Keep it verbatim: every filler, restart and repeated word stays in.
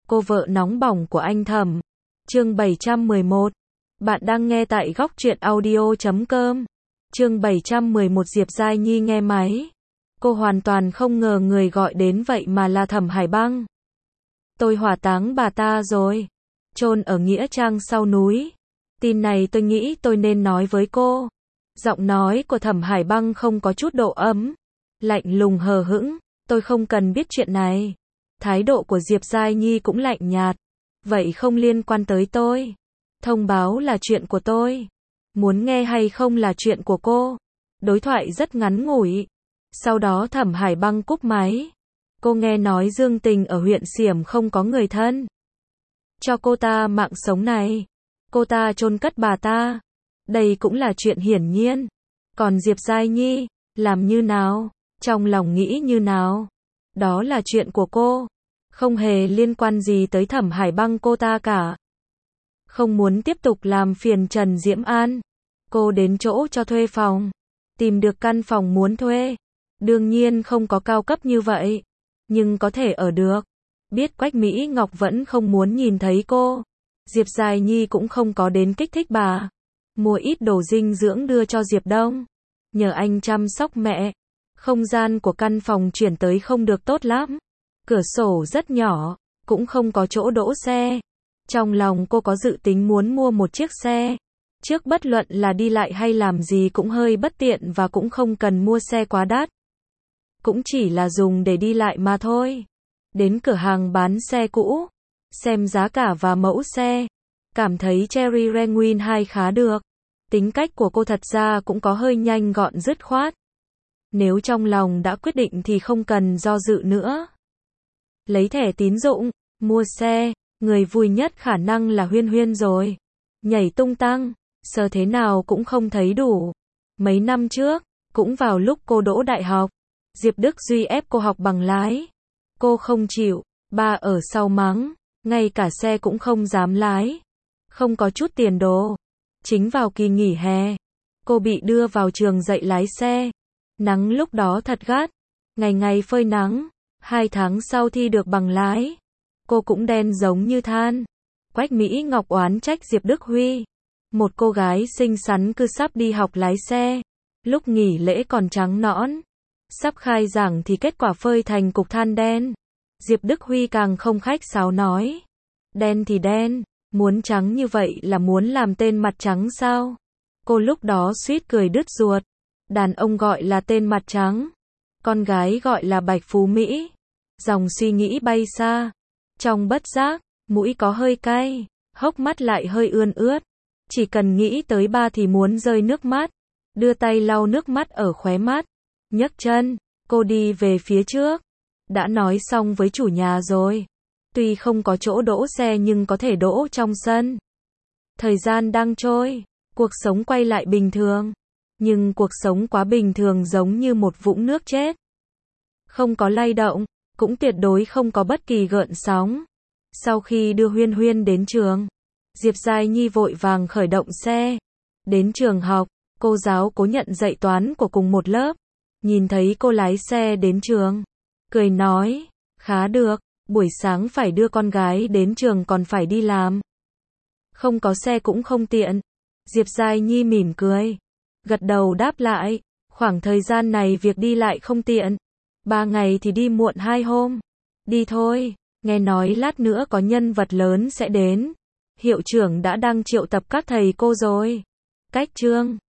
cô vợ nóng bỏng của anh Thẩm. Chương bảy trăm mười một. Bạn đang nghe tại góc truyện audio chấm com. Chương bảy trăm mười một. Diệp Giai Nhi nghe máy. Cô hoàn toàn không ngờ người gọi đến vậy mà là Thẩm Hải Băng. Tôi hỏa táng bà ta rồi. Chôn ở nghĩa trang sau núi. Tin này tôi nghĩ tôi nên nói với cô. Giọng nói của Thẩm Hải Băng không có chút độ ấm. Lạnh lùng hờ hững. Tôi không cần biết chuyện này. Thái độ của Diệp Giai Nhi cũng lạnh nhạt. Vậy không liên quan tới tôi. Thông báo là chuyện của tôi. Muốn nghe hay không là chuyện của cô. Đối thoại rất ngắn ngủi. Sau đó Thẩm Hải Băng cúp máy. Cô nghe nói Dương Tình ở huyện Xiểm không có người thân. Cho cô ta mạng sống này. Cô ta chôn cất bà ta. Đây cũng là chuyện hiển nhiên. Còn Diệp Giai Nhi, làm như nào? Trong lòng nghĩ như nào? Đó là chuyện của cô. Không hề liên quan gì tới Thẩm Hải Băng cô ta cả. Không muốn tiếp tục làm phiền Trần Diễm An. Cô đến chỗ cho thuê phòng. Tìm được căn phòng muốn thuê. Đương nhiên không có cao cấp như vậy. Nhưng có thể ở được. Biết Quách Mỹ Ngọc vẫn không muốn nhìn thấy cô. Diệp Giai Nhi cũng không có đến kích thích bà. Mua ít đồ dinh dưỡng đưa cho Diệp Đông. Nhờ anh chăm sóc mẹ. Không gian của căn phòng chuyển tới không được tốt lắm. Cửa sổ rất nhỏ. Cũng không có chỗ đỗ xe. Trong lòng cô có dự tính muốn mua một chiếc xe. Trước bất luận là đi lại hay làm gì cũng hơi bất tiện và cũng không cần mua xe quá đắt. Cũng chỉ là dùng để đi lại mà thôi. Đến cửa hàng bán xe cũ. Xem giá cả và mẫu xe. Cảm thấy Cherry Renguin hai khá được. Tính cách của cô thật ra cũng có hơi nhanh gọn dứt khoát. Nếu trong lòng đã quyết định thì không cần do dự nữa. Lấy thẻ tín dụng, mua xe, người vui nhất khả năng là Huyên Huyên rồi. Nhảy tung tăng, sờ thế nào cũng không thấy đủ. Mấy năm trước, cũng vào lúc cô đỗ đại học, Diệp Đức Duy ép cô học bằng lái. Cô không chịu, ba ở sau mắng, ngay cả xe cũng không dám lái. Không có chút tiền đồ. Chính vào kỳ nghỉ hè, cô bị đưa vào trường dạy lái xe. Nắng lúc đó thật gắt, ngày ngày phơi nắng. Hai tháng sau thi được bằng lái, cô cũng đen giống như than. Quách Mỹ Ngọc oán trách Diệp Đức Huy. Một cô gái xinh xắn cứ sắp đi học lái xe. Lúc nghỉ lễ còn trắng nõn. Sắp khai giảng thì kết quả phơi thành cục than đen. Diệp Đức Huy càng không khách sáo nói. Đen thì đen, muốn trắng như vậy là muốn làm tên mặt trắng sao? Cô lúc đó suýt cười đứt ruột. Đàn ông gọi là tên mặt trắng. Con gái gọi là Bạch Phú Mỹ. Dòng suy nghĩ bay xa. Trong bất giác, mũi có hơi cay, hốc mắt lại hơi ươn ướt. Chỉ cần nghĩ tới ba thì muốn rơi nước mắt. Đưa tay lau nước mắt ở khóe mắt. Nhấc chân, cô đi về phía trước. Đã nói xong với chủ nhà rồi. Tuy không có chỗ đỗ xe nhưng có thể đỗ trong sân. Thời gian đang trôi, cuộc sống quay lại bình thường. Nhưng cuộc sống quá bình thường giống như một vũng nước chết. Không có lay động, cũng tuyệt đối không có bất kỳ gợn sóng. Sau khi đưa Huyên Huyên đến trường, Diệp Giai Nhi vội vàng khởi động xe. Đến trường học, cô giáo cố nhận dạy toán của cùng một lớp. Nhìn thấy cô lái xe đến trường, cười nói, khá được, buổi sáng phải đưa con gái đến trường còn phải đi làm. Không có xe cũng không tiện. Diệp Giai Nhi mỉm cười. Gật đầu đáp lại, khoảng thời gian này việc đi lại không tiện. Ba ngày thì đi muộn hai hôm. Đi thôi, nghe nói lát nữa có nhân vật lớn sẽ đến. Hiệu trưởng đã đang triệu tập các thầy cô rồi. Cách chương